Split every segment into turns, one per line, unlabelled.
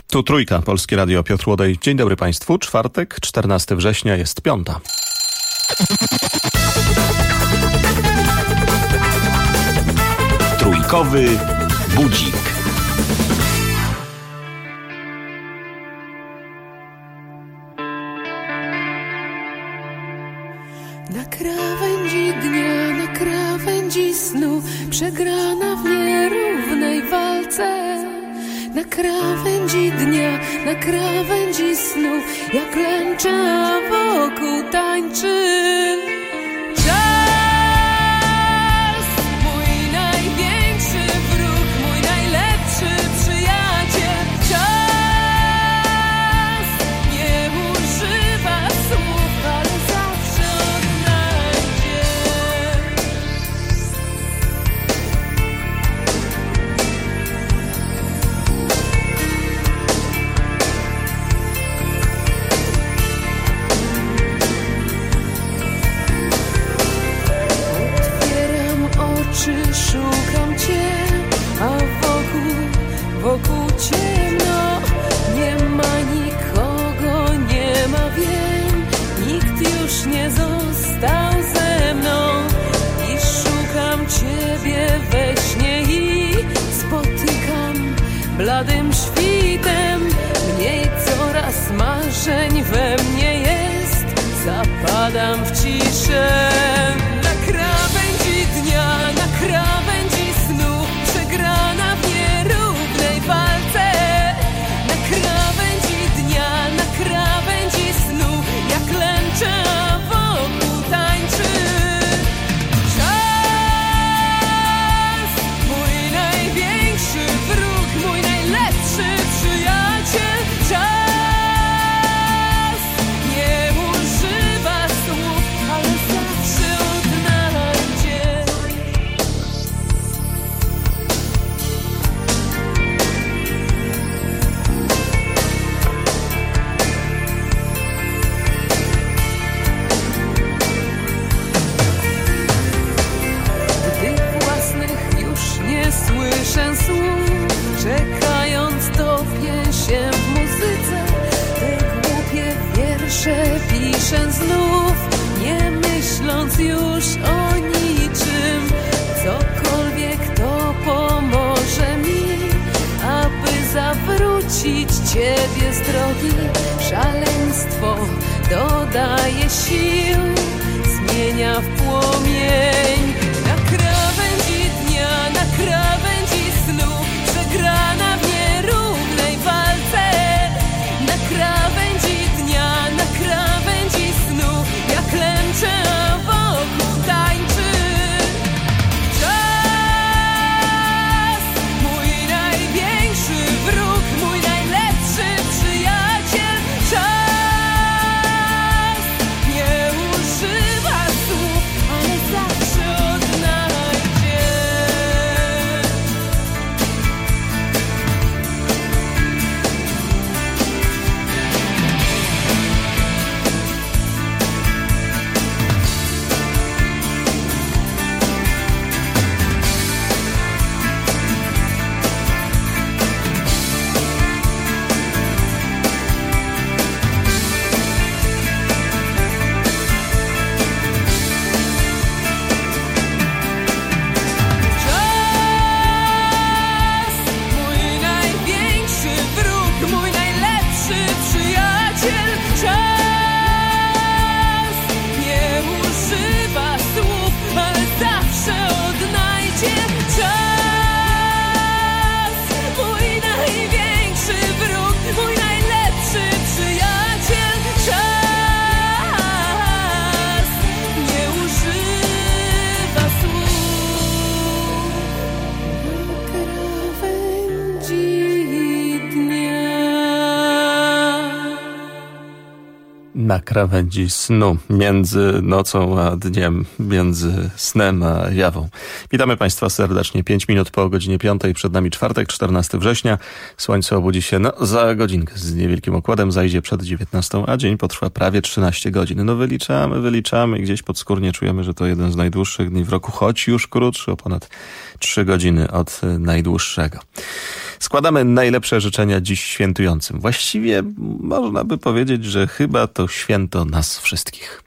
Tu Trójka, Polskie Radio, Piotr Łodej. Dzień dobry Państwu. Czwartek, 14 września, jest 5.
Trójkowy budzik.
Na krawędzi dnia, na krawędzi snu, przegrana w nierównej walce. Na krawędzi dnia, na krawędzi snu, jak klęczę, a wokół tańczy. Czas, mój największy wróg, mój najlepszy przyjaciel. Czas nie używa słów, ale zawsze odnajdzie. Szukam Cię, a wokół ciemno. Nie ma nikogo, nie ma, wiem, nikt już nie został ze mną. I szukam Ciebie we śnie i spotykam bladym świtem. Mniej coraz marzeń we mnie jest, zapadam w ciszę. Na krawędzi dnia, na krawędzi snu, przegrana w nierównej walce. Na krawędzi dnia, na krawędzi snu, jak klęczę, a wokół tańczy. Czas, mój największy wróg, mój najlepszy przyjaciel. Czas nie używa słów, ale zawsze odnajdzie. Gdy własnych już nie słyszę słów, czekając topię się w muzyce. Te głupie wiersze piszę znów, nie myśląc już o niczym. Cokolwiek to pomoże mi, aby zawrócić Ciebie z drogi. Szaleństwo dodaje sił, zmienia w płomień. Na krawędzi dnia, na krawędzi snu, przegrana w nierównej walce. Na krawędzi dnia, na krawędzi snu, jak klęczę, a wokół tańczy. Czas, mój największy wróg, mój najlepszy przyjaciel. Czas nie używa słów, ale zawsze odnajdzie. Czas, mój największy wróg, mój najlepszy przyjaciel. Czas nie używa słów, ale zawsze odnajdzie. Czas, mój największy wróg, mój najlepszy przyjaciel. Czas nie używa słów.
Na krawędzi snu, między nocą a dniem, między snem a jawą. Witamy Państwa serdecznie. 5 minut po godzinie 5. Przed nami czwartek, 14 września. Słońce obudzi się za godzinkę z niewielkim okładem, zajdzie przed 19, a dzień potrwa prawie 13 godzin. No wyliczamy i gdzieś podskórnie czujemy, że to jeden z najdłuższych dni w roku, choć już krótszy o ponad 3 godziny od najdłuższego. Składamy najlepsze życzenia dziś świętującym. Właściwie można by powiedzieć, że chyba to święto nas wszystkich.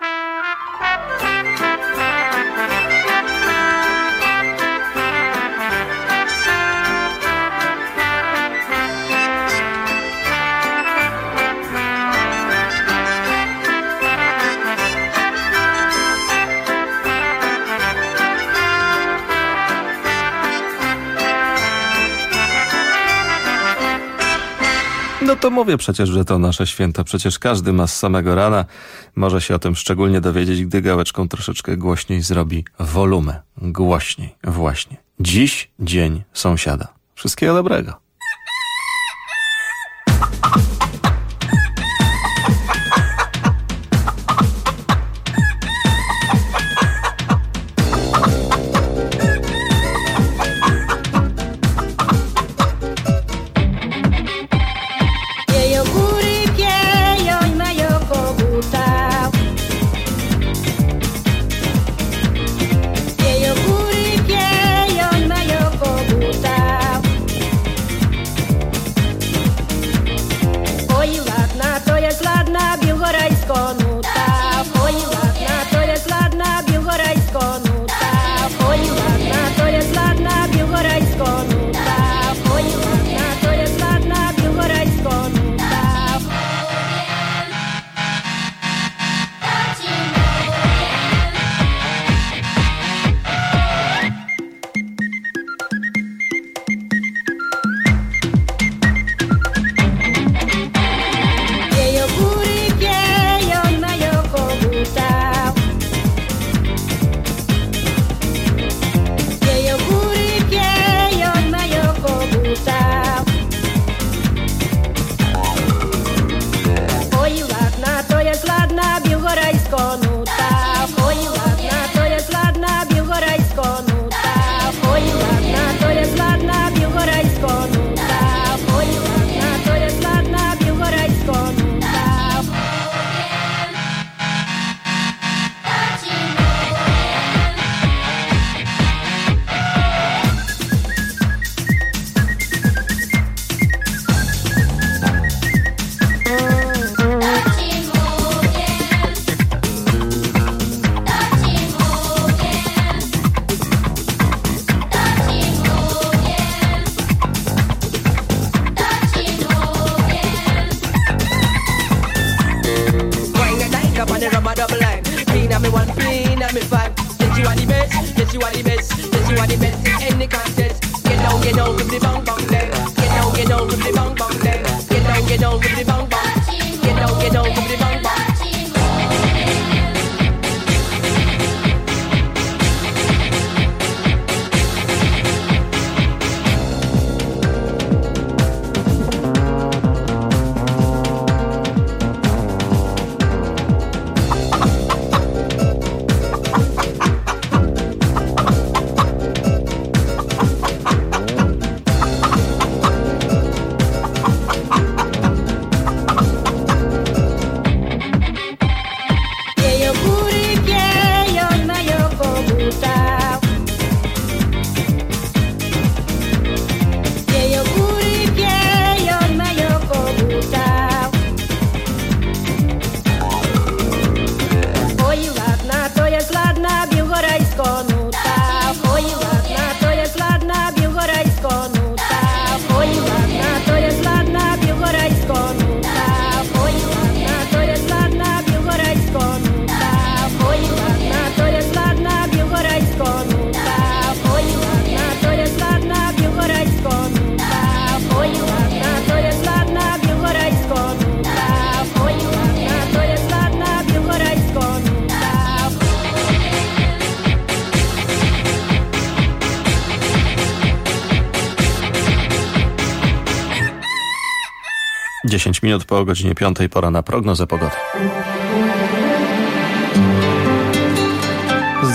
No to mówię przecież, że to nasze święto. Przecież każdy ma z samego rana. Może się o tym szczególnie dowiedzieć, gdy gałeczką troszeczkę głośniej zrobi wolumę. Głośniej, właśnie. Dziś dzień sąsiada. Wszystkiego dobrego. Dziesięć minut po godzinie 5, pora na prognozę pogody.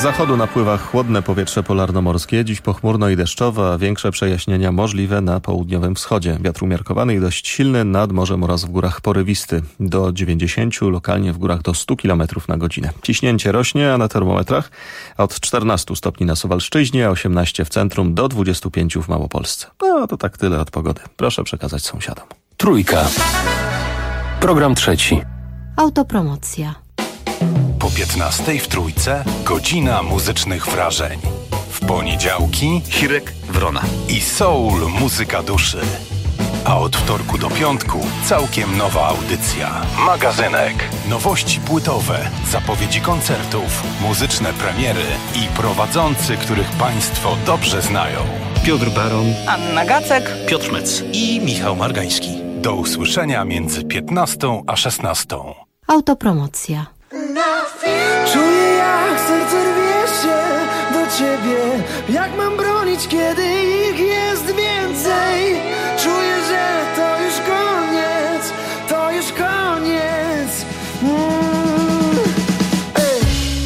zachodu napływa chłodne powietrze polarnomorskie. Dziś pochmurno i deszczowo, a większe przejaśnienia możliwe na południowym wschodzie. Wiatr umiarkowany i dość silny nad morzem oraz w górach porywisty. Do 90, lokalnie w górach do 100 km na godzinę. Ciśnięcie rośnie, a na termometrach od 14 stopni na Suwalszczyźnie, 18 w centrum, do 25 w Małopolsce. No to tak tyle od pogody. Proszę przekazać sąsiadom.
Trójka. Program trzeci.
Autopromocja.
Po 15 w Trójce godzina muzycznych wrażeń. W poniedziałki
Hirek Wrona.
i soul muzyka duszy. A od wtorku do piątku całkiem nowa audycja. Magazynek. Nowości płytowe, zapowiedzi koncertów, muzyczne premiery i prowadzący, których Państwo dobrze znają.
Piotr Baron.
Anna Gacek.
Piotr Mec. I Michał Margański.
Do usłyszenia między 15 a 16.
Autopromocja.
Czuję, jak serce rwie się do ciebie. Jak mam bronić, kiedy ich jest więcej? Czuję, że to już koniec, to już koniec. Ej.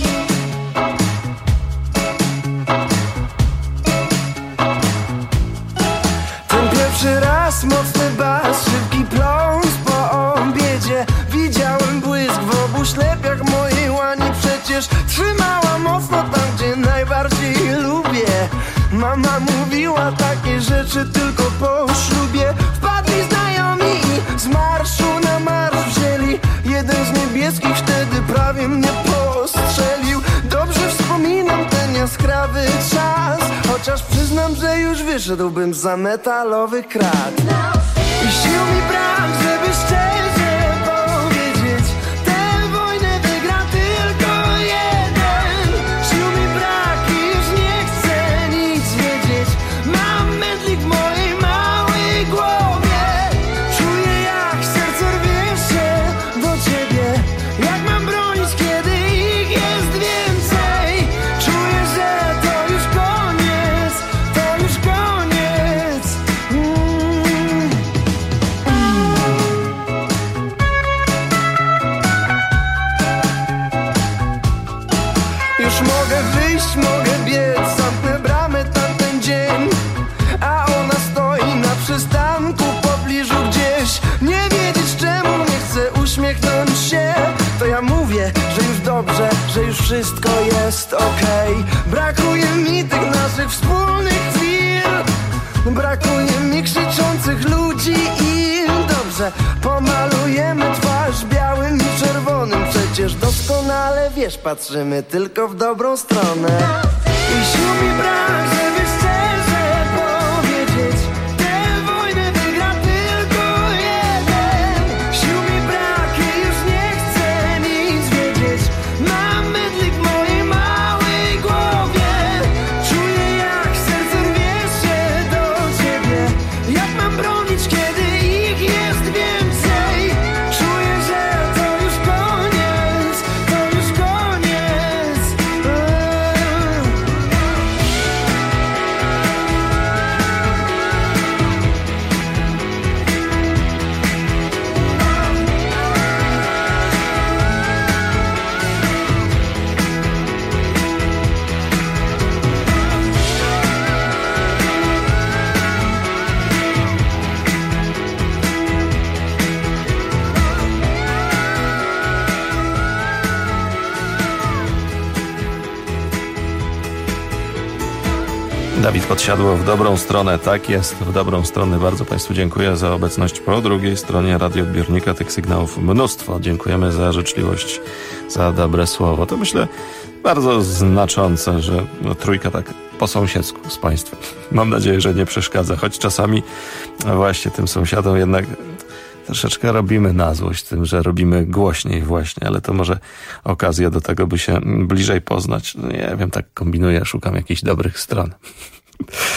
Ten pierwszy raz, mocny bas, szybki pląs po obiedzie. Widziałem błysk w obu ślepiach mojej łani. Przecież trzymała mocno tam, gdzie najbardziej lubię. Mama mówiła takie rzeczy tylko po ślubie. Wpadli znajomi i z marszu na marsz wzięli. Jeden z niebieskich wtedy prawie mnie postrzelił. Dobrze wspominam ten jaskrawy czas, chociaż przyznam, że już wyszedłbym za metalowy krat. I sił mi brak, żeby szczerze powiedzieć, tę wojnę wygra tylko jeden. Sił mi brak i już nie chcę nic wiedzieć. Mam mętlik w mojej małej głowie. Czuję, jak serce rwie się do ciebie. Jak mam bronić, kiedy ich jest więcej? Czuję, że to już koniec, to już koniec. Już mogę wyjść, mogę biec, zamknę bramę tamten dzień. A ona stoi na przystanku w pobliżu gdzieś. Nie wiedzieć czemu nie chcę uśmiechnąć się. To ja mówię, że już dobrze, że już wszystko jest okej. Brakuje mi tych naszych wspólnych chwil. Brakuje mi krzyczących ludzi i dobrze, pomalujemy twarz białym i czerwonym. Przecież doskonale wiesz, patrzymy tylko w dobrą stronę. I sił mi brak, żeby szczerze powiedzieć, tę wojnę wygra tylko jeden. Sił mi brak i już nie chcę nic wiedzieć. Mam mydlik w mojej małej głowie. Czuję, jak serce rwie się do ciebie. Jak mam bronić, kiedy ich jest więcej? Czuję, że to już koniec, to już koniec.
Dawid Podsiadło w dobrą stronę. Tak jest, w dobrą stronę. Bardzo Państwu dziękuję za obecność po drugiej stronie radioodbiornika. Tych sygnałów mnóstwo. Dziękujemy za życzliwość, za dobre słowo. To myślę bardzo znaczące, że Trójka tak po sąsiedzku z Państwem. Mam nadzieję, że nie przeszkadza, choć czasami właśnie tym sąsiadom jednak troszeczkę robimy na złość tym, że robimy głośniej właśnie, ale to może okazja do tego, by się bliżej poznać. No nie wiem, tak kombinuję, szukam jakichś dobrych stron.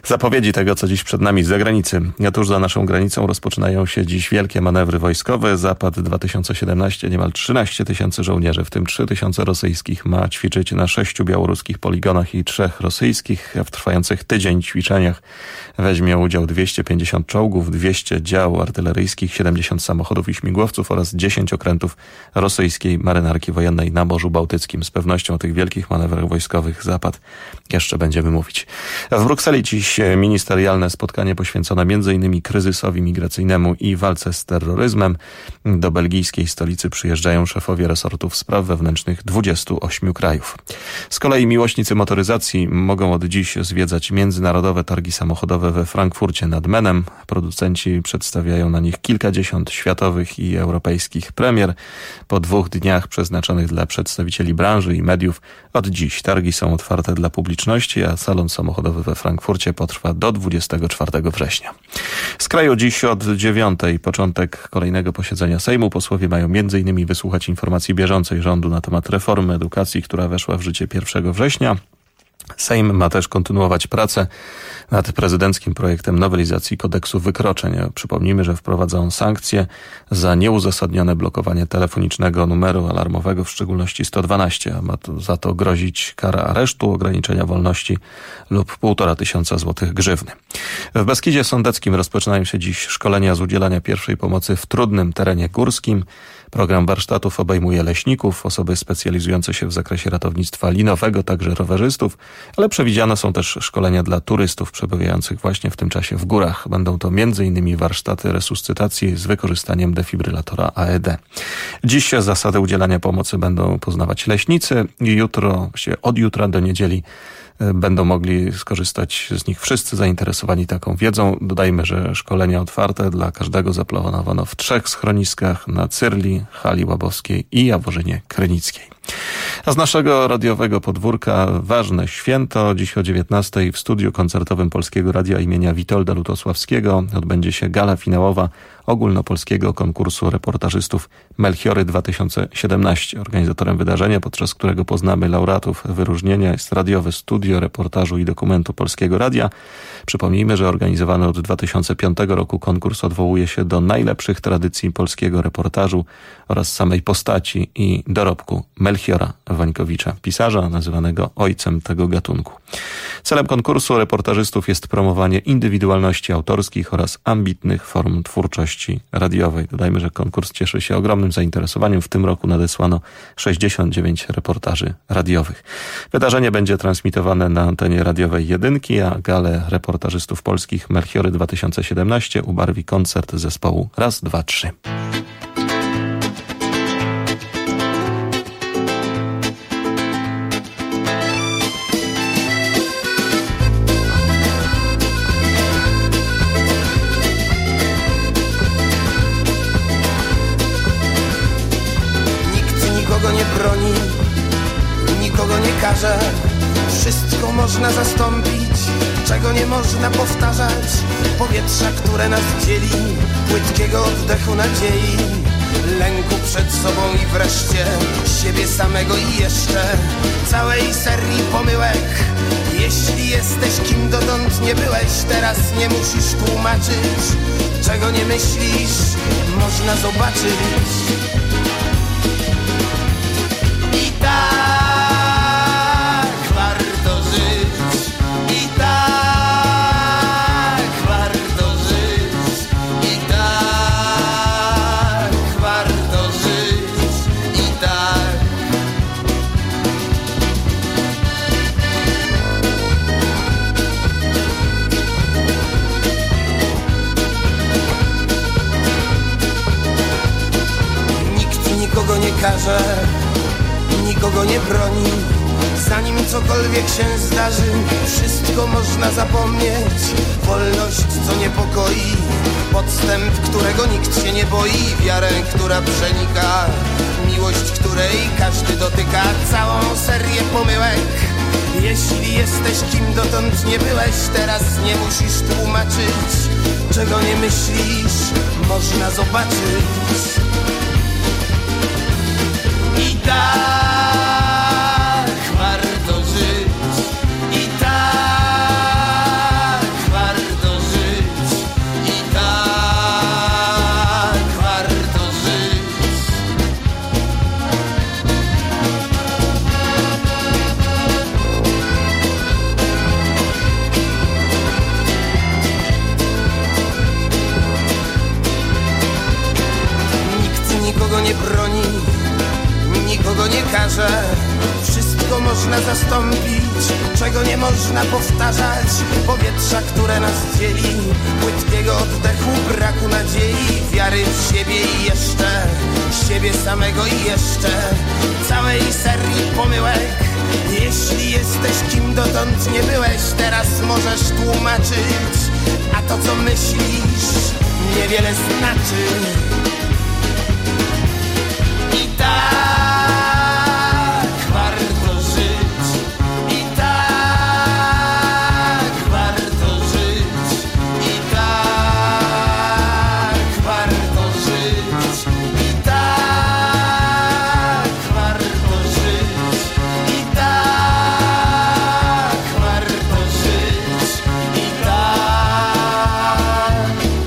Zapowiedzi tego, co dziś przed nami z zagranicy. Tuż za naszą granicą rozpoczynają się dziś wielkie manewry wojskowe. Zapad 2017, niemal 13 tysięcy żołnierzy, w tym 3 tysiące rosyjskich, ma ćwiczyć na 6 białoruskich poligonach i 3 rosyjskich. W trwających tydzień ćwiczeniach weźmie udział 250 czołgów, 200 dział artyleryjskich, 70 samochodów i śmigłowców oraz 10 okrętów rosyjskiej marynarki wojennej na Morzu Bałtyckim. Z pewnością o tych wielkich manewrach wojskowych Zapad jeszcze będziemy mówić. W Brukseli dziś ministerialne spotkanie poświęcone m.in. kryzysowi migracyjnemu i walce z terroryzmem. Do belgijskiej stolicy przyjeżdżają szefowie resortów spraw wewnętrznych 28 krajów. Z kolei miłośnicy motoryzacji mogą od dziś zwiedzać międzynarodowe targi samochodowe we Frankfurcie nad Menem. Producenci przedstawiają na nich kilkadziesiąt światowych i europejskich premier. Po 2 dniach przeznaczonych dla przedstawicieli branży i mediów od dziś targi są otwarte dla publiczności, a salon samochodowy we Frankfurcie potrwa do 24 września. Z kraju dziś od 9:00 początek kolejnego posiedzenia Sejmu. Posłowie mają m.in. wysłuchać informacji bieżącej rządu na temat reformy edukacji, która weszła w życie 1 września. Sejm ma też kontynuować pracę nad prezydenckim projektem nowelizacji kodeksu wykroczeń. Przypomnijmy, że wprowadza on sankcje za nieuzasadnione blokowanie telefonicznego numeru alarmowego, w szczególności 112. Ma za to grozić kara aresztu, ograniczenia wolności lub 1500 złotych grzywny. W Beskidzie Sądeckim rozpoczynają się dziś szkolenia z udzielania pierwszej pomocy w trudnym terenie górskim. Program warsztatów obejmuje leśników, osoby specjalizujące się w zakresie ratownictwa linowego, także rowerzystów, ale przewidziane są też szkolenia dla turystów przebywających właśnie w tym czasie w górach. Będą to m.in. warsztaty resuscytacji z wykorzystaniem defibrylatora AED. Dziś zasady udzielania pomocy będą poznawać leśnicy i od jutra do niedzieli będą mogli skorzystać z nich wszyscy zainteresowani taką wiedzą. Dodajmy, że szkolenia otwarte dla każdego zaplanowano w 3 schroniskach na Cyrli, Hali Łabowskiej i Jaworzynie Krynickiej. A z naszego radiowego podwórka ważne święto. Dziś o 19:00 w studiu koncertowym Polskiego Radia imienia Witolda Lutosławskiego odbędzie się gala finałowa ogólnopolskiego konkursu reportażystów Melchiory 2017. Organizatorem wydarzenia, podczas którego poznamy laureatów wyróżnienia, jest radiowe studio reportażu i dokumentu Polskiego Radia. Przypomnijmy, że organizowany od 2005 roku konkurs odwołuje się do najlepszych tradycji polskiego reportażu oraz samej postaci i dorobku Melchiora Wańkowicza, pisarza nazywanego ojcem tego gatunku. Celem konkursu reportażystów jest promowanie indywidualności autorskich oraz ambitnych form twórczości radiowej. Dodajmy, że konkurs cieszy się ogromnym zainteresowaniem. W tym roku nadesłano 69 reportaży radiowych. Wydarzenie będzie transmitowane na antenie radiowej Jedynki, a galę reportażystów polskich Melchiory 2017 ubarwi koncert zespołu Raz, Dwa, Trzy.
Nikogo nie karze, wszystko można zastąpić, czego nie można powtarzać. Powietrza, które nas dzieli, płytkiego oddechu nadziei, lęku przed sobą i wreszcie siebie samego i jeszcze całej serii pomyłek. Jeśli jesteś kim dotąd nie byłeś, teraz nie musisz tłumaczyć, czego nie myślisz, można zobaczyć. I tak warto żyć, i tak warto żyć, i tak warto żyć, i tak. Nikt nikogo nie karze, nikogo nie broni. Zanim cokolwiek się zdarzy, wszystko można zapomnieć. Wolność, co niepokoi, podstęp, którego nikt się nie boi, wiarę, która przenika, miłość, której każdy dotyka, całą serię pomyłek. Jeśli jesteś kim dotąd nie byłeś, teraz nie musisz tłumaczyć, czego nie myślisz, można zobaczyć. I tak warto żyć, i tak każe. Wszystko można zastąpić, czego nie można powtarzać. Powietrza, które nas dzieli, płytkiego oddechu, braku nadziei, wiary w siebie i jeszcze siebie samego i jeszcze całej serii pomyłek. Jeśli jesteś kim dotąd nie byłeś, teraz możesz tłumaczyć, a to co myślisz niewiele znaczy. I tak warto żyć, i tak warto żyć, i tak warto żyć, i tak warto żyć, i tak warto żyć, i tak.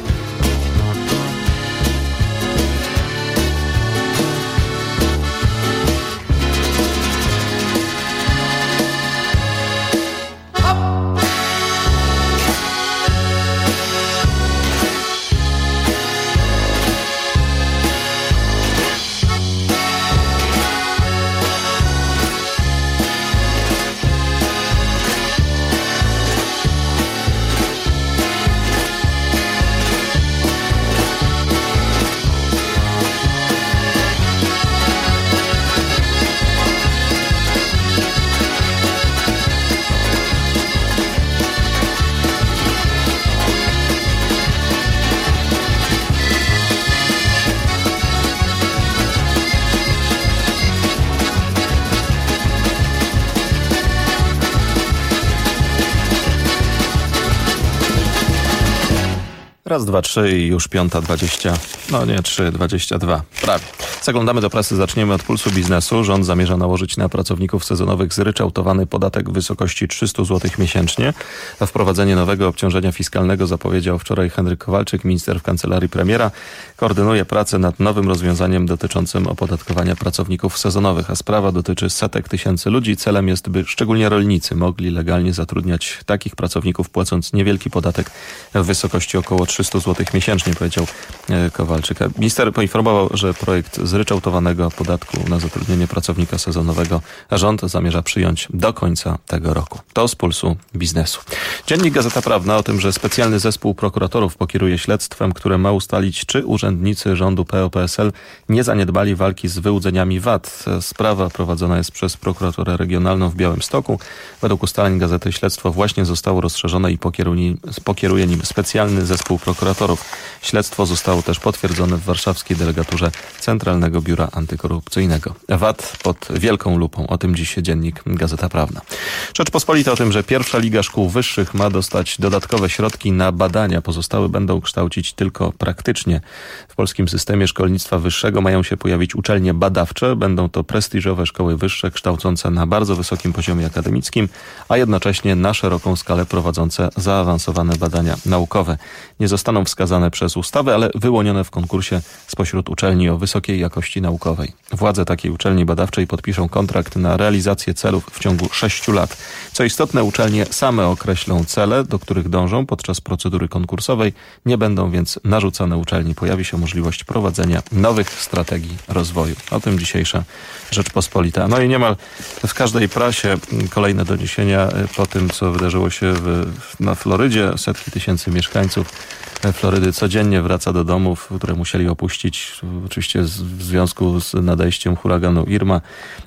Raz, dwa, trzy i już 5:20. No nie, 3:22. Prawie. Zaglądamy do prasy, zaczniemy od Pulsu Biznesu. Rząd zamierza nałożyć na pracowników sezonowych zryczałtowany podatek w wysokości 300 zł miesięcznie. A wprowadzenie nowego obciążenia fiskalnego zapowiedział wczoraj Henryk Kowalczyk, minister w kancelarii premiera. Koordynuje pracę nad nowym rozwiązaniem dotyczącym opodatkowania pracowników sezonowych, a sprawa dotyczy setek tysięcy ludzi. Celem jest, by szczególnie rolnicy mogli legalnie zatrudniać takich pracowników, płacąc niewielki podatek w wysokości około 300 zł miesięcznie, powiedział Kowalczyk. Minister poinformował, że projekt zryczałtowanego podatku na zatrudnienie pracownika sezonowego rząd zamierza przyjąć do końca tego roku. To z Pulsu Biznesu. Dziennik Gazeta Prawna o tym, że specjalny zespół prokuratorów pokieruje śledztwem, które ma ustalić, czy urzędnicy rządu PO-PSL nie zaniedbali walki z wyłudzeniami VAT. Sprawa prowadzona jest przez prokuraturę regionalną w Białymstoku. Według ustaleń gazety śledztwo właśnie zostało rozszerzone i pokieruje nim specjalny zespół prokuratorów. Śledztwo zostało też potwierdzone w warszawskiej delegaturze Centralnego Biura Antykorupcyjnego. VAT pod wielką lupą. O tym dziś dziennik Gazeta Prawna. Rzeczpospolita o tym, że pierwsza liga szkół wyższych ma dostać dodatkowe środki na badania. Pozostałe będą kształcić tylko praktycznie. W polskim systemie szkolnictwa wyższego mają się pojawić uczelnie badawcze. Będą to prestiżowe szkoły wyższe kształcące na bardzo wysokim poziomie akademickim, a jednocześnie na szeroką skalę prowadzące zaawansowane badania naukowe. Nie zostaną wskazane przez ustawę, ale wyłonione w konkursie spośród uczelni o wysokiej jakości naukowej. Władze takiej uczelni badawczej podpiszą kontrakt na realizację celów w ciągu 6 lat. Co istotne, uczelnie same określą cele, do których dążą podczas procedury konkursowej. Nie będą więc narzucane uczelni. Pojawi się możliwość prowadzenia nowych strategii rozwoju. O tym dzisiejsza Rzeczpospolita. No i niemal w każdej prasie kolejne doniesienia po tym, co wydarzyło się na Florydzie. Setki tysięcy mieszkańców Florydy codziennie wraca do domów, które musieli opuścić oczywiście w związku z nadejściem huraganu Irma.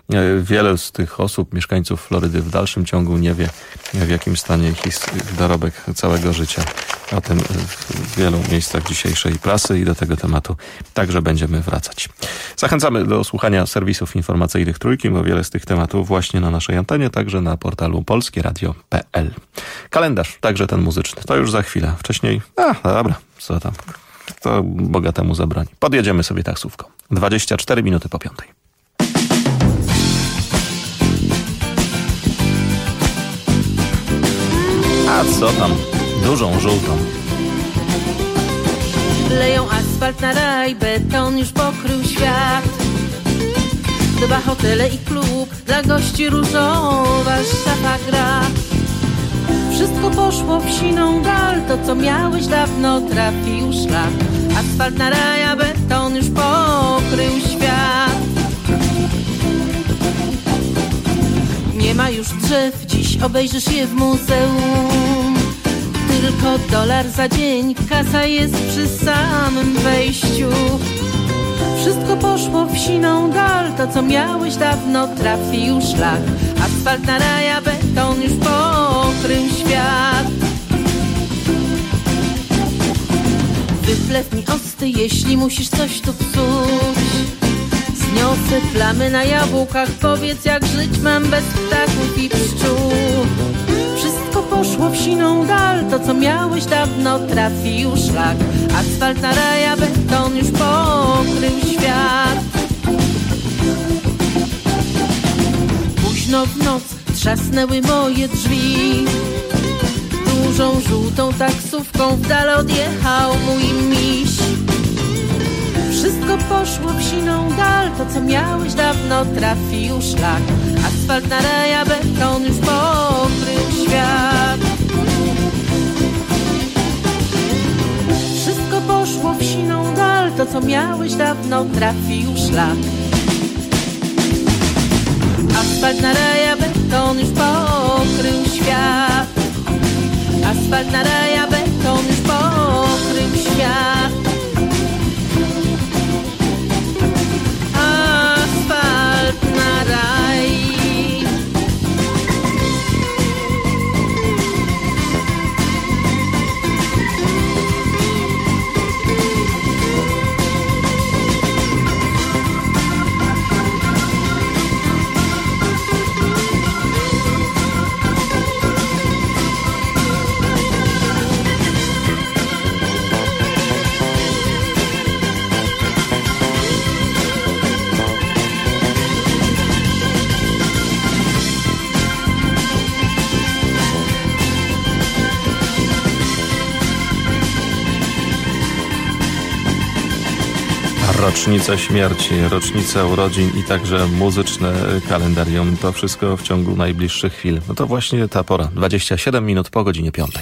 Wiele z tych osób, mieszkańców Florydy, w dalszym ciągu nie wie, w jakim stanie jest ich dorobek całego życia. O tym w wielu miejscach dzisiejszej prasy i do tego tematu także będziemy wracać. Zachęcamy do słuchania serwisów informacyjnych Trójki, bo wiele z tych tematów właśnie na naszej antenie, także na portalu polskieradio.pl. Kalendarz, także ten muzyczny, to już za chwilę. Wcześniej, dobra, co tam, to bogatemu zabroni. Podjedziemy sobie taksówką. 24 minuty po 5. A co tam? Dużą, żółtą.
Leją asfalt na raj, beton już pokrył świat. Dwa hotele i klub, dla gości różowa szafa gra. Wszystko poszło w siną dal, to co miałeś dawno trafił szlak. Asfalt na raj, a beton już pokrył świat. ma już drzew, dziś obejrzysz je w muzeum. Tylko $1 za dzień, kasa jest przy samym wejściu. Wszystko poszło w siną dal, to co miałeś dawno trafił szlak. Asfalt na raja, beton już pokrył świat. Wyplew mi osty, jeśli musisz coś tu psuć. Zniosę plamy na jabłkach, powiedz jak żyć mam bez ptaków i pszczół. Wszystko poszło w siną dal, to co miałeś dawno trafił szlak. Asfalt na raja, beton już pokrył świat. Późno w noc trzasnęły moje drzwi. Dużą żółtą taksówką w dal odjechał mój miś. Wszystko poszło w siną dal, to co miałeś dawno trafił szlak. Asfalt na raja, beton już pokrył świat. Wszystko poszło w siną dal, to co miałeś dawno trafił szlak. Asfalt na raja, beton już pokrył świat. Asfalt na raja, beton już pokrył świat. Asfalt na raj.
Rocznice śmierci, rocznice urodzin i także muzyczne kalendarium. To wszystko w ciągu najbliższych chwil. No to właśnie ta pora. 27 minut po godzinie 5.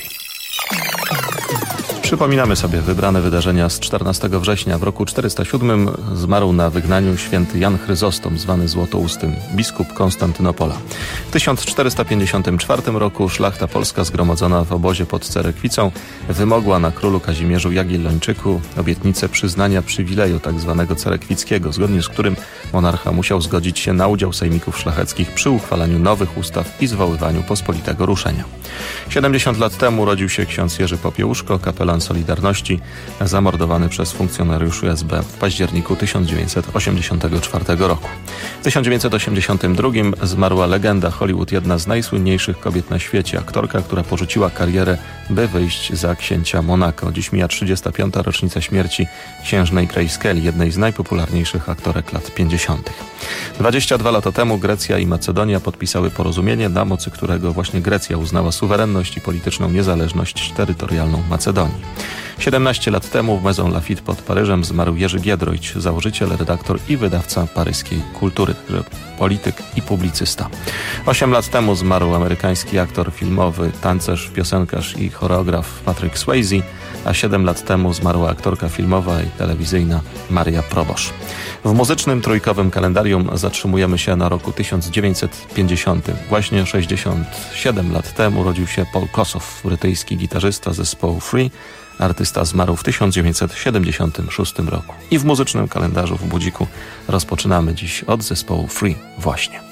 Przypominamy sobie wybrane wydarzenia z 14 września. W roku 407 zmarł na wygnaniu święty Jan Chryzostom, zwany Złotoustym, biskup Konstantynopola. W 1454 roku szlachta polska zgromadzona w obozie pod Cerekwicą wymogła na królu Kazimierzu Jagiellończyku obietnicę przyznania przywileju tzw. cerekwickiego, zgodnie z którym monarcha musiał zgodzić się na udział sejmików szlacheckich przy uchwalaniu nowych ustaw i zwoływaniu pospolitego ruszenia. 70 lat temu urodził się ksiądz Jerzy Popiełuszko, kapelan Solidarności, zamordowany przez funkcjonariuszy SB w październiku 1984 roku. W 1982 zmarła legenda Hollywood, jedna z najsłynniejszych kobiet na świecie, aktorka, która porzuciła karierę, by wyjść za księcia Monako. Dziś mija 35. rocznica śmierci księżnej Grace Kelly, jednej z najpopularniejszych aktorek lat 50. 22 lata temu Grecja i Macedonia podpisały porozumienie, na mocy którego właśnie Grecja uznała suwerenność i polityczną niezależność terytorialną Macedonii. 17 lat temu w Maison Lafitte pod Paryżem zmarł Jerzy Giedroyć, założyciel, redaktor i wydawca paryskiej kultury, polityk i publicysta. 8 lat temu zmarł amerykański aktor filmowy, tancerz, piosenkarz i choreograf Patrick Swayze, a 7 lat temu zmarła aktorka filmowa i telewizyjna Maria Proboszcz. W muzycznym trójkowym kalendarium zatrzymujemy się na roku 1950. Właśnie 67 lat temu urodził się Paul Kossoff, brytyjski gitarzysta zespołu Free. Artysta zmarł w 1976 roku. I w muzycznym kalendarzu w Budziku rozpoczynamy dziś od zespołu Free właśnie.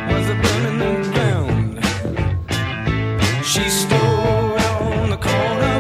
She stood on the corner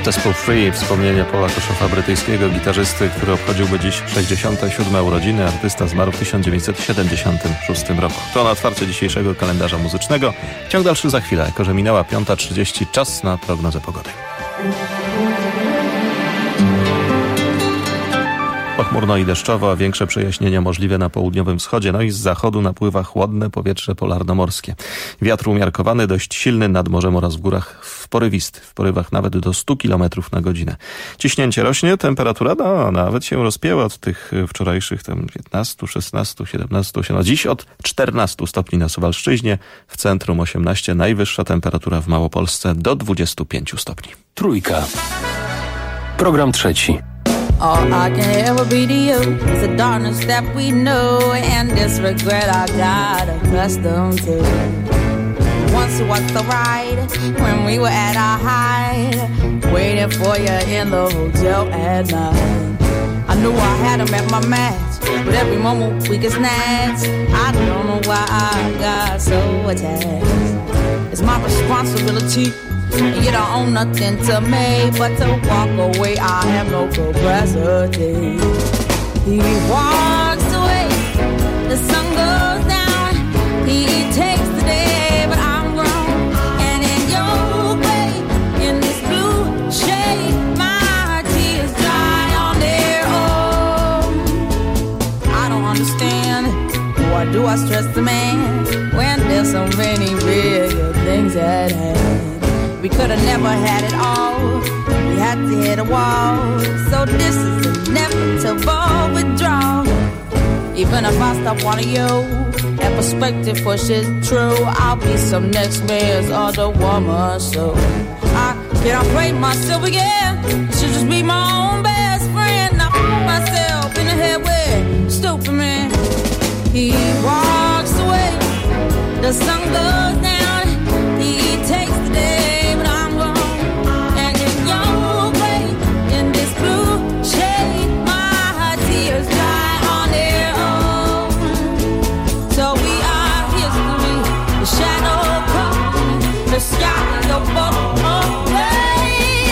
Zespół Free, wspomnienie Paula Koszofa, brytyjskiego gitarzysty, który obchodziłby dziś 67. urodziny. Artysta zmarł w 1976 roku. To na otwarcie dzisiejszego kalendarza muzycznego. Ciąg dalszy za chwilę, jako że minęła 5:30, czas na prognozę pogody. Pochmurno i deszczowo, a większe przejaśnienia możliwe na południowym wschodzie, no i z zachodu napływa chłodne powietrze polarnomorskie. Wiatr umiarkowany, dość silny nad morzem oraz w górach porywisty, w porywach nawet do 100 km na godzinę. Ciśnięcie rośnie, temperatura nawet się rozpięła od tych wczorajszych 15, 16, 17, 18, dziś od 14 stopni na Suwalszczyźnie, w centrum 18, najwyższa temperatura w Małopolsce do 25 stopni.
Trójka. Program trzeci.
All I can ever be to you is the darkness that we know and this regret I got accustomed to. Once it was the ride when we were at our height, waiting for you in the hotel at night. I knew I had him at my match, but every moment we get snatched. I don't know why I got so attached. It's my responsibility. You don't own nothing to me but to walk away. I have no capacity. He walks away, the sun goes down. He takes the day, but I'm grown. And in your way, in this blue shade, my tears dry on their own. I don't understand, why do I stress the man when there's so many real things at hand? We could have never had it all. We had to hit a wall. So this is inevitable withdrawal. Even if I stop wanting you, that perspective pushes true. I'll be some next man's other woman. So I can't break myself again. I should just be my own best friend. I put myself in the head with stupid man. He walks away. The sun goes down. He takes the day. The sky is away.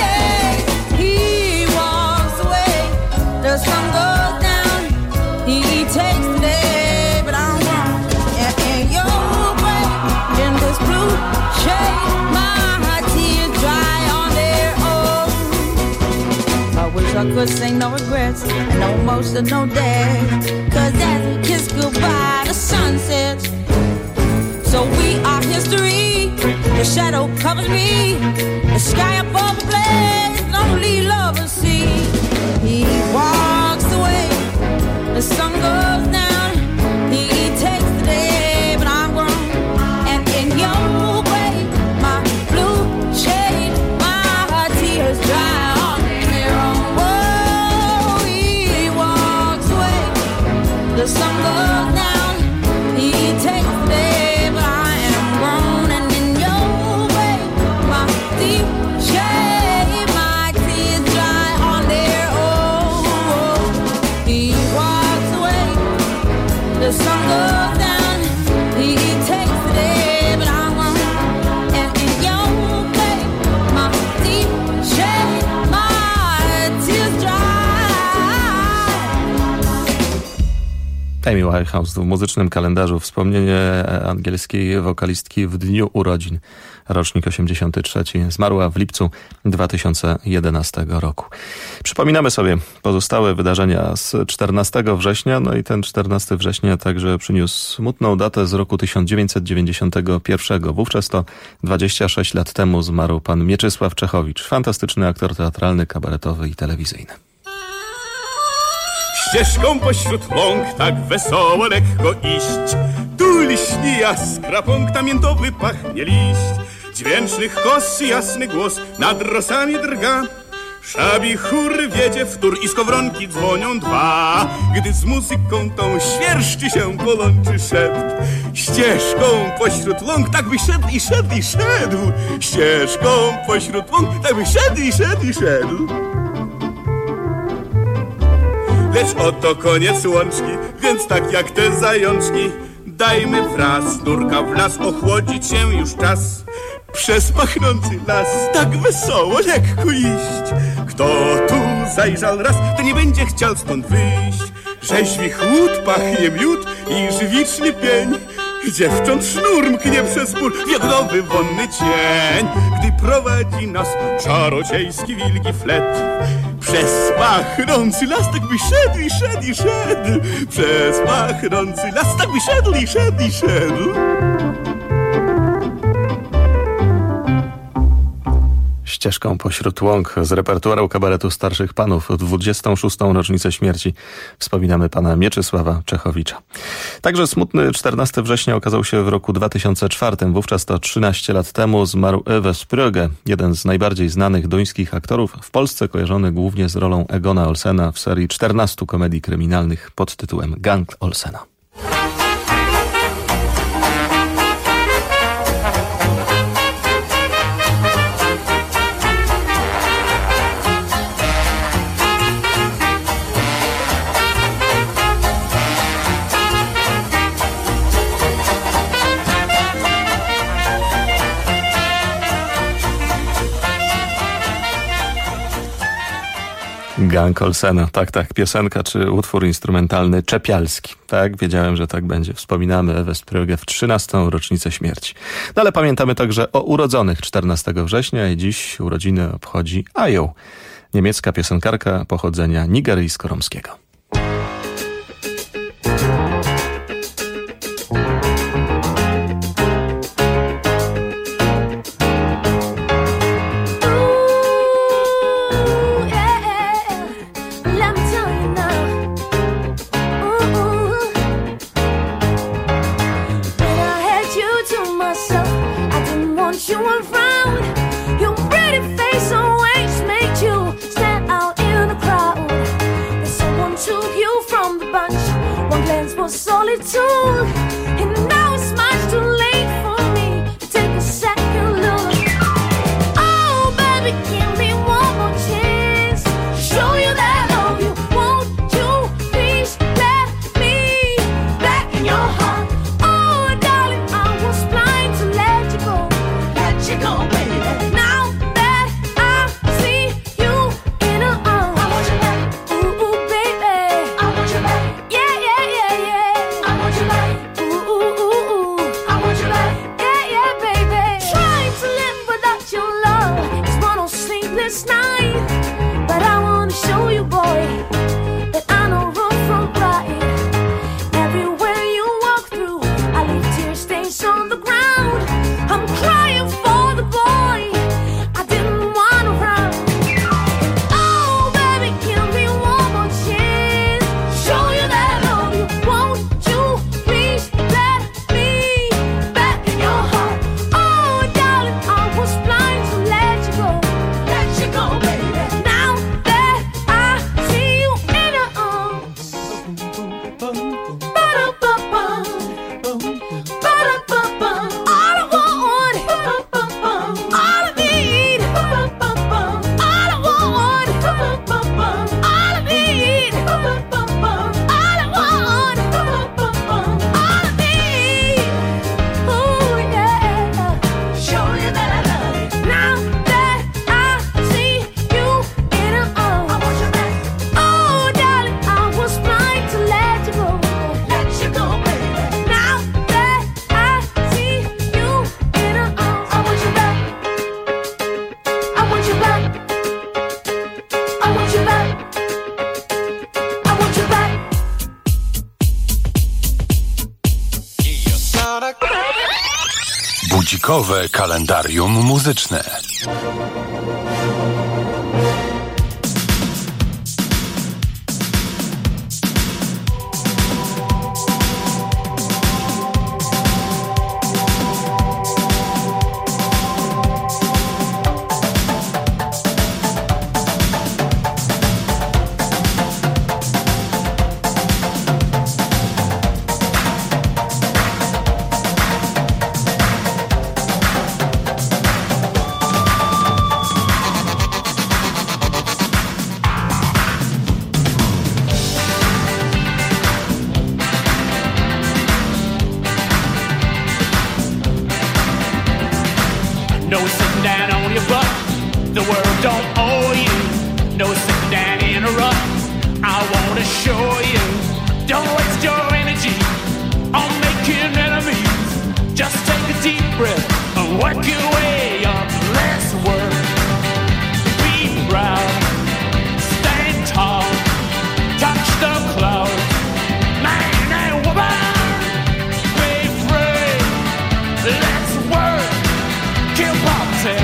He walks away. The sun goes down. He takes the day, but I'm wrong. And you're way in this blue shade. My tears dry on their own. I wish I could say no regrets and no emotional days. 'Cause as we kiss goodbye, the sun sets. So we are history. The shadow covers me. The sky above the blaze. Only lovers see. He walks away. The sun goes down. He takes the day, but I'm grown. And in your way, my blue shade, my tears dry on their own. Oh, he walks away. The sun goes down. He takes the day. The sun goes down, he takes the day, but I'm on. And in your way, my deep shade, my tears dry.
Amy Winehouse w muzycznym kalendarzu. Wspomnienie angielskiej wokalistki w dniu urodzin. Rocznik 83. Zmarła w lipcu 2011 roku. Przypominamy sobie pozostałe wydarzenia z 14 września. No i ten 14 września także przyniósł smutną datę z roku 1991. Wówczas to 26 lat temu zmarł pan Mieczysław Czechowicz. Fantastyczny aktor teatralny, kabaretowy i telewizyjny.
Ścieżką pośród łąk tak wesoło, lekko iść. Tu liśni jaskra, punkta miętowy pachnie liść. Dźwięcznych kos i jasny głos nad rosami drga. Szabi chór wiedzie wtór i skowronki dzwonią dwa. Gdy z muzyką tą świerszczy się połączy szept. Ścieżką pośród łąk tak by szedł i szedł i szedł. Ścieżką pośród łąk tak by szedł i szedł i szedł. Lecz oto koniec łączki, więc tak jak te zajączki, dajmy wraz, nurka w las, ochłodzić się już czas. Przez pachnący las tak wesoło, lekko iść. Kto tu zajrzał raz, to nie będzie chciał stąd wyjść. Rzeźwi chłód, pachnie miód i żywiczny pień. Dziewcząt sznur mknie przez ból w jaglowy wonny cień. Gdy prowadzi nas czarodziejski wilgi flet. Przez pachnący las tak by szedł i szedł i szedł. Przez pachnący las tak by szedł i szedł i szedł.
Ścieżką pośród łąk z repertuaru kabaretu Starszych Panów w 26. rocznicę śmierci wspominamy pana Mieczysława Czechowicza. Także smutny 14 września okazał się w roku 2004. Wówczas to 13 lat temu zmarł Ove Spröge, jeden z najbardziej znanych duńskich aktorów, w Polsce kojarzony głównie z rolą Egona Olsena w serii 14 komedii kryminalnych pod tytułem Gang Olsena. Gang Olsena, tak, piosenka czy utwór instrumentalny czepialski. Tak, wiedziałem, że tak będzie. Wspominamy Ewę Spröge w 13. rocznicę śmierci. No ale pamiętamy także o urodzonych 14 września i dziś urodziny obchodzi Ayo, niemiecka piosenkarka pochodzenia nigeryjsko-romskiego.
Budzikowe kalendarium muzyczne.
No sitting down on your butt. The world don't owe you. No sitting down in a rut. I wanna show you. Don't waste your energy on making enemies. Just take a deep breath and work your way up. Less work. Be proud. Stand tall. Touch the clouds. Man and woman. Be free. Let's work. Kill poverty.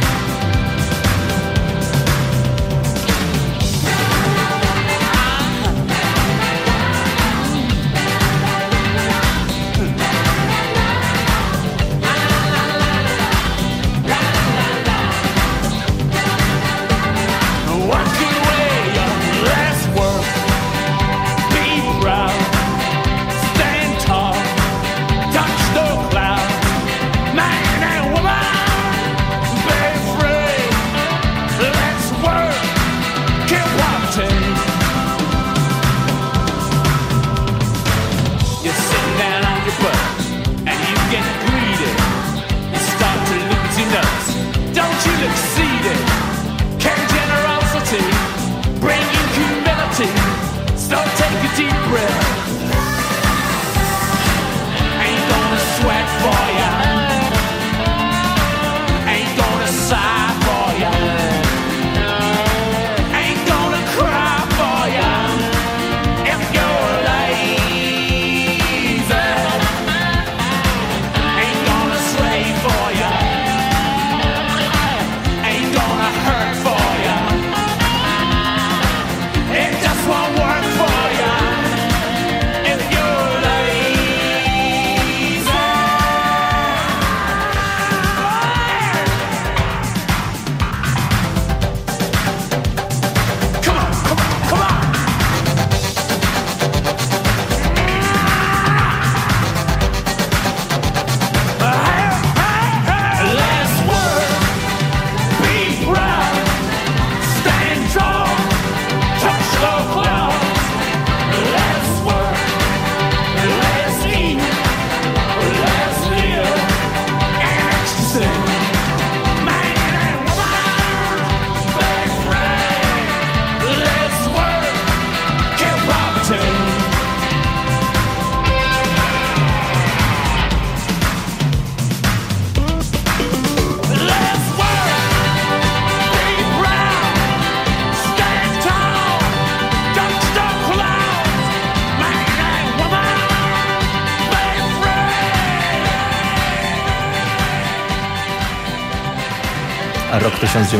Rok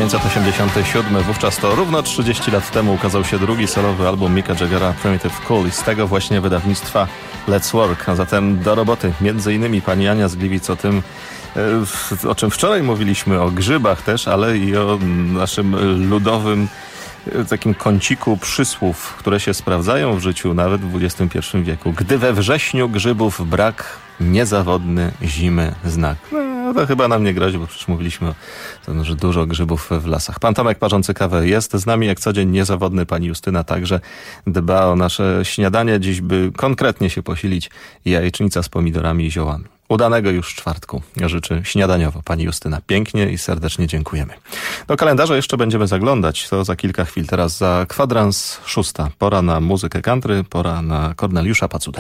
1987, wówczas to równo 30 lat temu ukazał się drugi solowy album Micka Jaggera Primitive Cool i z tego właśnie wydawnictwa Let's Work. A zatem do roboty. Między innymi pani Ania z Gliwic o tym, o czym wczoraj mówiliśmy, o grzybach też, ale i o naszym ludowym takim kąciku przysłów, które się sprawdzają w życiu nawet w XXI wieku. Gdy we wrześniu grzybów brak, niezawodny zimy znak. No to chyba nam nie grozi, bo przecież mówiliśmy o tym, że dużo grzybów w lasach. Pan Tomek parzący kawę jest z nami jak co dzień niezawodny. Pani Justyna także dba o nasze śniadanie. Dziś by konkretnie się posilić jajecznica z pomidorami i ziołami. Udanego już czwartku życzy śniadaniowo pani Justyna. Pięknie i serdecznie dziękujemy. Do kalendarza jeszcze będziemy zaglądać. To za kilka chwil. Teraz za kwadrans 6. Pora na muzykę country, pora na Korneliusza Pacudę.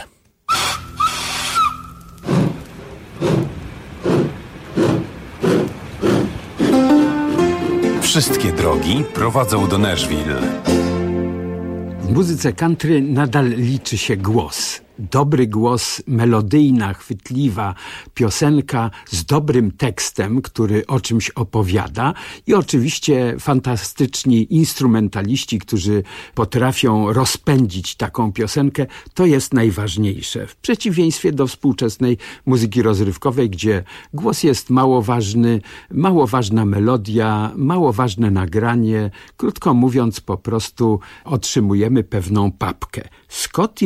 Wszystkie drogi prowadzą do Nashville.
W muzyce country nadal liczy się głos. Dobry głos, melodyjna, chwytliwa piosenka z dobrym tekstem, który o czymś opowiada i oczywiście fantastyczni instrumentaliści, którzy potrafią rozpędzić taką piosenkę, to jest najważniejsze. W przeciwieństwie do współczesnej muzyki rozrywkowej, gdzie głos jest mało ważny, mało ważna melodia, mało ważne nagranie. Krótko mówiąc, po prostu otrzymujemy pewną papkę. Scotty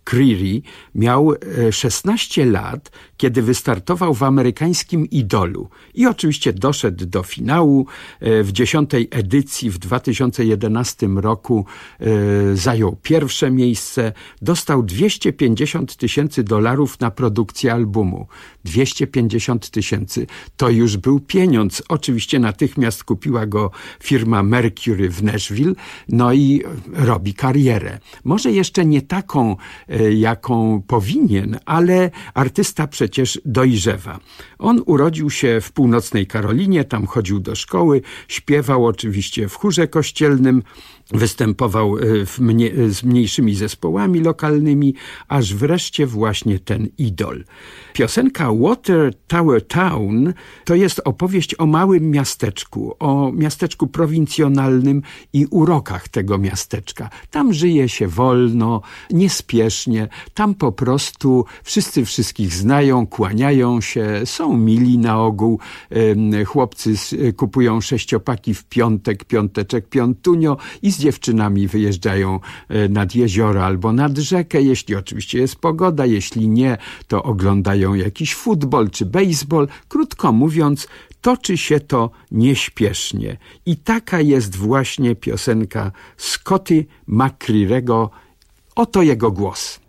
McCreary miał 16 lat, kiedy wystartował w amerykańskim Idolu i oczywiście doszedł do finału. W 10. edycji w 2011 roku zajął pierwsze miejsce. Dostał $250,000 na produkcję albumu. 250,000 to już był pieniądz. Oczywiście natychmiast kupiła go firma Mercury w Nashville, no i robi karierę. Może jeszcze nie taką, jaką powinien, ale artysta przecież dojrzewa. On urodził się w północnej Karolinie, tam chodził do szkoły, śpiewał oczywiście w chórze kościelnym, występował z mniejszymi zespołami lokalnymi, aż wreszcie właśnie ten idol. Piosenka Water Tower Town to jest opowieść o małym miasteczku, o miasteczku prowincjonalnym i urokach tego miasteczka. Tam żyje się wolno, niespiesznie, tam po prostu wszyscy wszystkich znają, kłaniają się, są mili na ogół. Chłopcy kupują 6-paki w piątek, piąteczek, piątunio i z dziewczynami wyjeżdżają nad jeziora albo nad rzekę, jeśli oczywiście jest pogoda, jeśli nie, to oglądają jakiś futbol czy bejsbol. Krótko mówiąc, toczy się to nieśpiesznie. I taka jest właśnie piosenka Scotty McCreary'ego. Oto jego głos.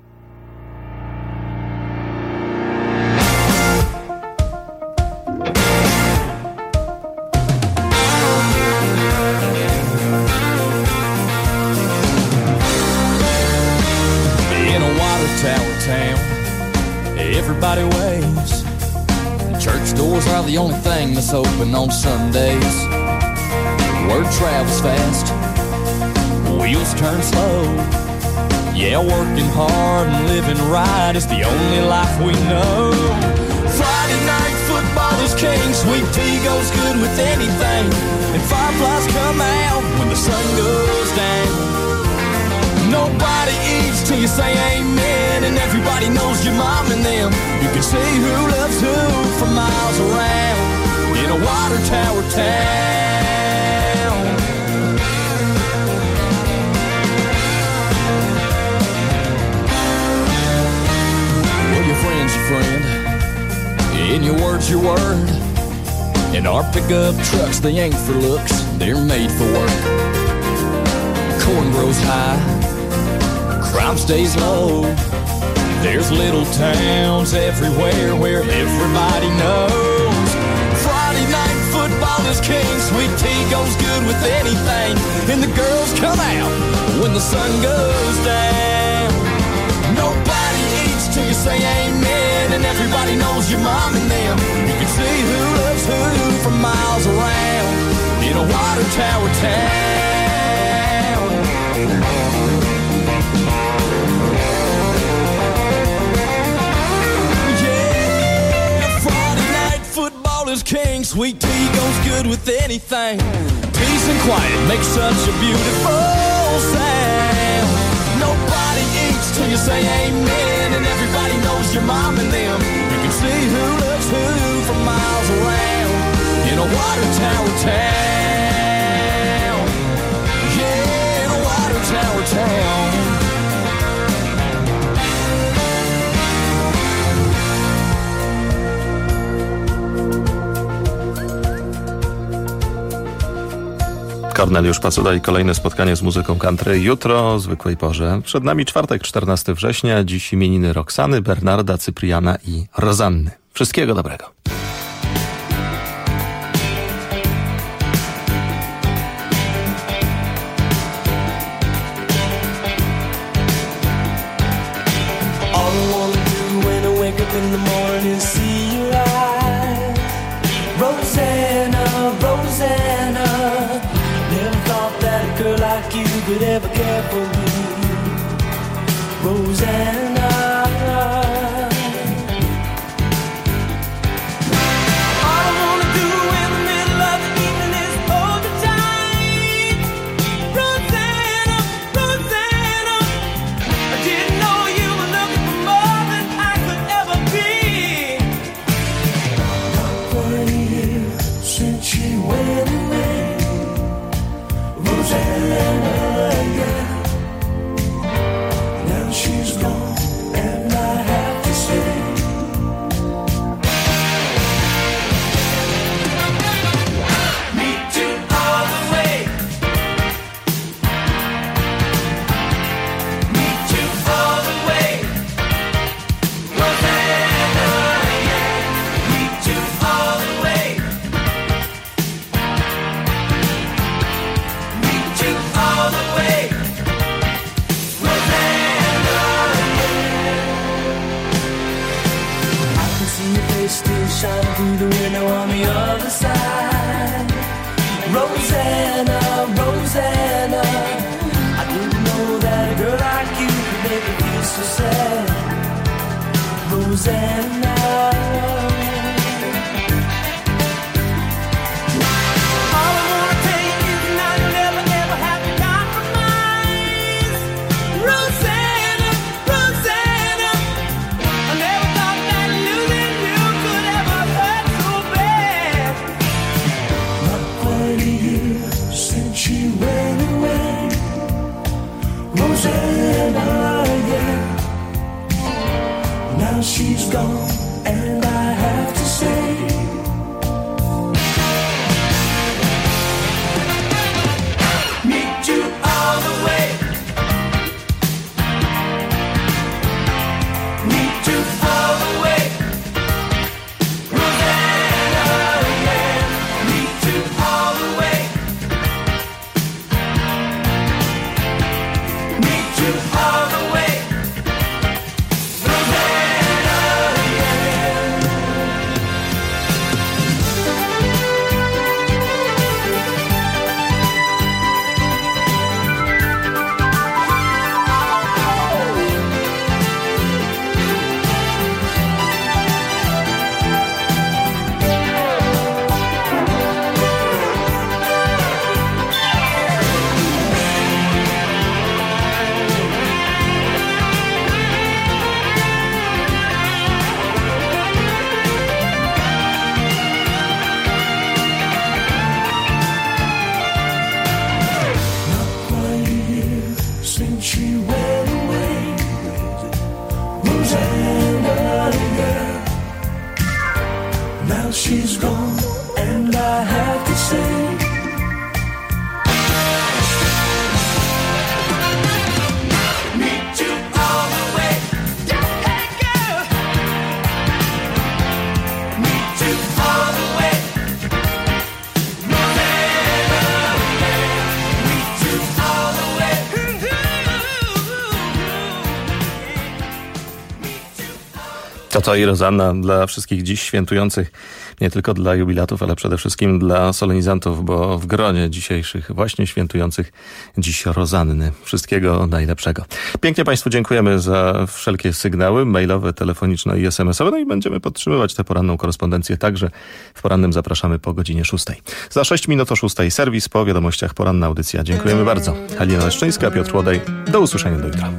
Everybody waves. The church doors are the only thing that's open on Sundays. Word travels fast, wheels turn slow. Yeah, working hard and living right is the only life we know. Friday night football is king, sweet tea goes good with anything, and fireflies come out when the sun goes down. Nobody eats till you say amen, and everybody knows your mom and them. You can see who loves who from miles around in a water tower town. Well, your friend's your friend, and your word's your word. And our pickup trucks, they ain't for looks, they're made for work. Corn grows high, crime stays low. There's little towns everywhere where everybody knows. Friday night football is king, sweet tea goes good with anything, and the girls come out when the sun goes down. Nobody eats till you say amen, and everybody knows your mom and them. You can see who loves who from miles around in a water tower town. Is king, sweet tea goes good with anything. Peace and quiet make such a beautiful sound. Nobody eats till you say amen, and everybody knows your mom and them. You can see who loves who from miles around in a water tower town. Yeah, in a water tower town.
Korneliusz Pacuda i kolejne spotkanie z muzyką country jutro o zwykłej porze. Przed nami czwartek, 14 września, dziś imieniny Roxany, Bernarda, Cypriana i Rozanny. Wszystkiego dobrego.
All I wanna do when I wake up in the morning is see your eyes. Rosanna, Rosanna, never thought that a girl like you could ever care for me. Rosanna, all I wanna do in the middle of the evening is hold you tight. Rosanna, Rosanna, I didn't know you were looking for more than I could ever be. Not for a year since she went away. Rosanna, yeah. Now she's gone. on the other side. Rosanna, Rosanna, I didn't know that a girl like you could make me feel so sad. Rosanna, she's gone, and I have to say, meet you all the way, meet you all the way, Rosanna, yeah, meet you all the way, meet you all the way. She's gone, and I have to say, meet you all the way, hey girl, meet you all the way, meet you all the way.
To i Rosanna dla wszystkich dziś świętujących, nie tylko dla jubilatów, ale przede wszystkim dla solenizantów, bo w gronie dzisiejszych właśnie świętujących dziś Rozanny. Wszystkiego najlepszego. Pięknie Państwu dziękujemy za wszelkie sygnały mailowe, telefoniczne i SMS-owe. No i będziemy podtrzymywać tę poranną korespondencję także. W porannym zapraszamy po godzinie 6. Za 6 minut o 6 serwis, po wiadomościach poranna audycja. Dziękujemy bardzo. Halina Leszczyńska, Piotr Łodej. Do usłyszenia do jutra.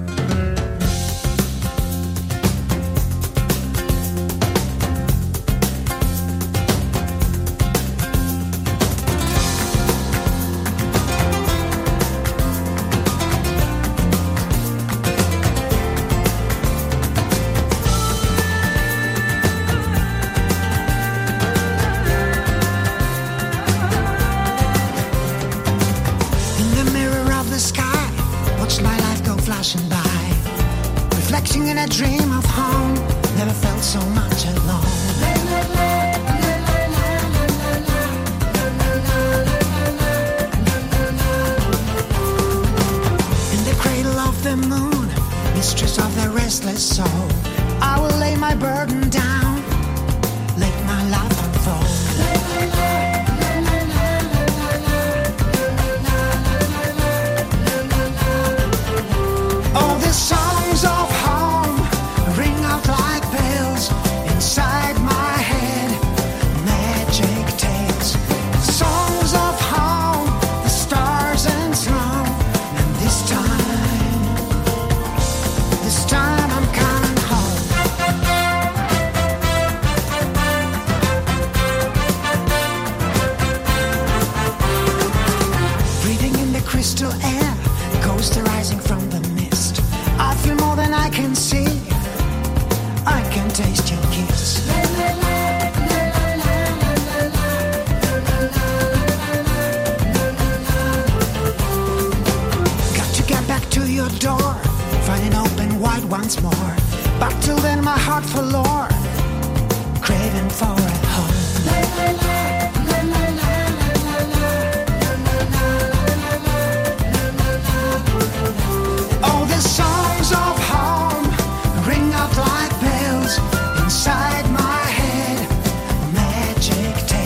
Inside my head, magic.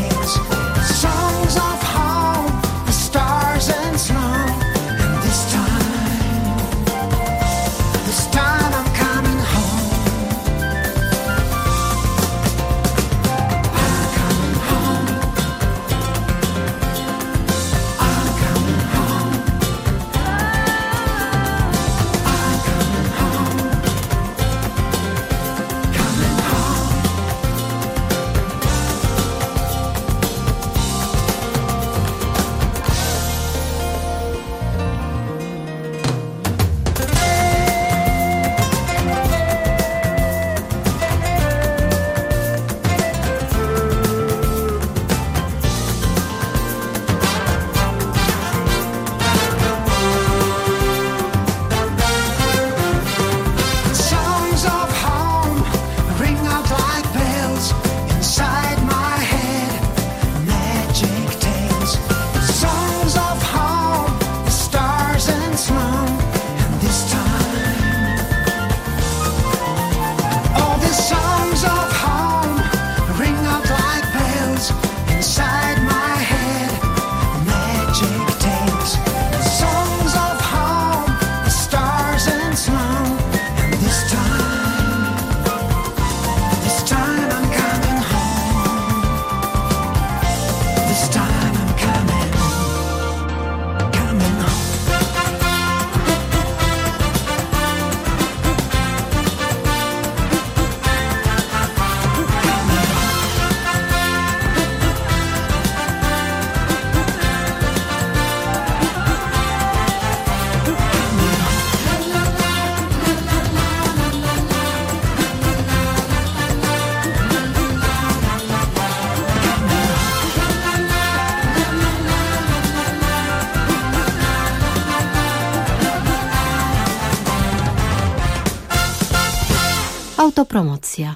Autopromocja.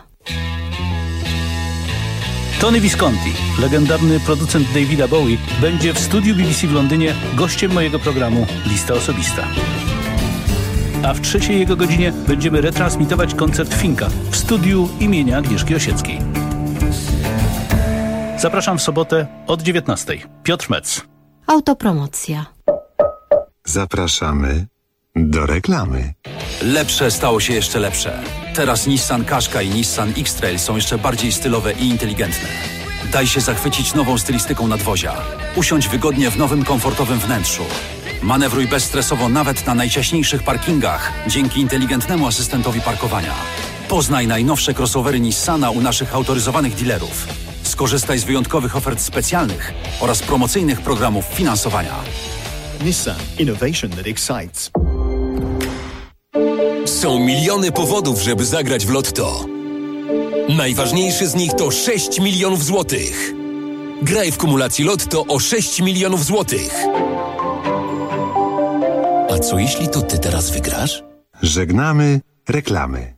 Tony Visconti, legendarny producent Davida Bowie, będzie w studiu BBC w Londynie gościem mojego programu Lista Osobista. A w trzeciej jego godzinie będziemy retransmitować koncert Finka w studiu imienia Agnieszki Osieckiej. Zapraszam w sobotę od 19:00. Piotr Metz.
Autopromocja.
Zapraszamy do reklamy.
Lepsze stało się jeszcze lepsze. Teraz Nissan Qashqa i Nissan X-Trail są jeszcze bardziej stylowe i inteligentne. Daj się zachwycić nową stylistyką nadwozia. Usiądź wygodnie w nowym, komfortowym wnętrzu. Manewruj bezstresowo nawet na najciaśniejszych parkingach dzięki inteligentnemu asystentowi parkowania. Poznaj najnowsze crossovery Nissana u naszych autoryzowanych dealerów. Skorzystaj z wyjątkowych ofert specjalnych oraz promocyjnych programów finansowania.
Nissan. Innovation that excites.
Są miliony powodów, żeby zagrać w Lotto. Najważniejszy z nich to 6 milionów złotych. Graj w kumulacji Lotto o 6 milionów złotych. A co jeśli to ty teraz wygrasz?
Żegnamy reklamy.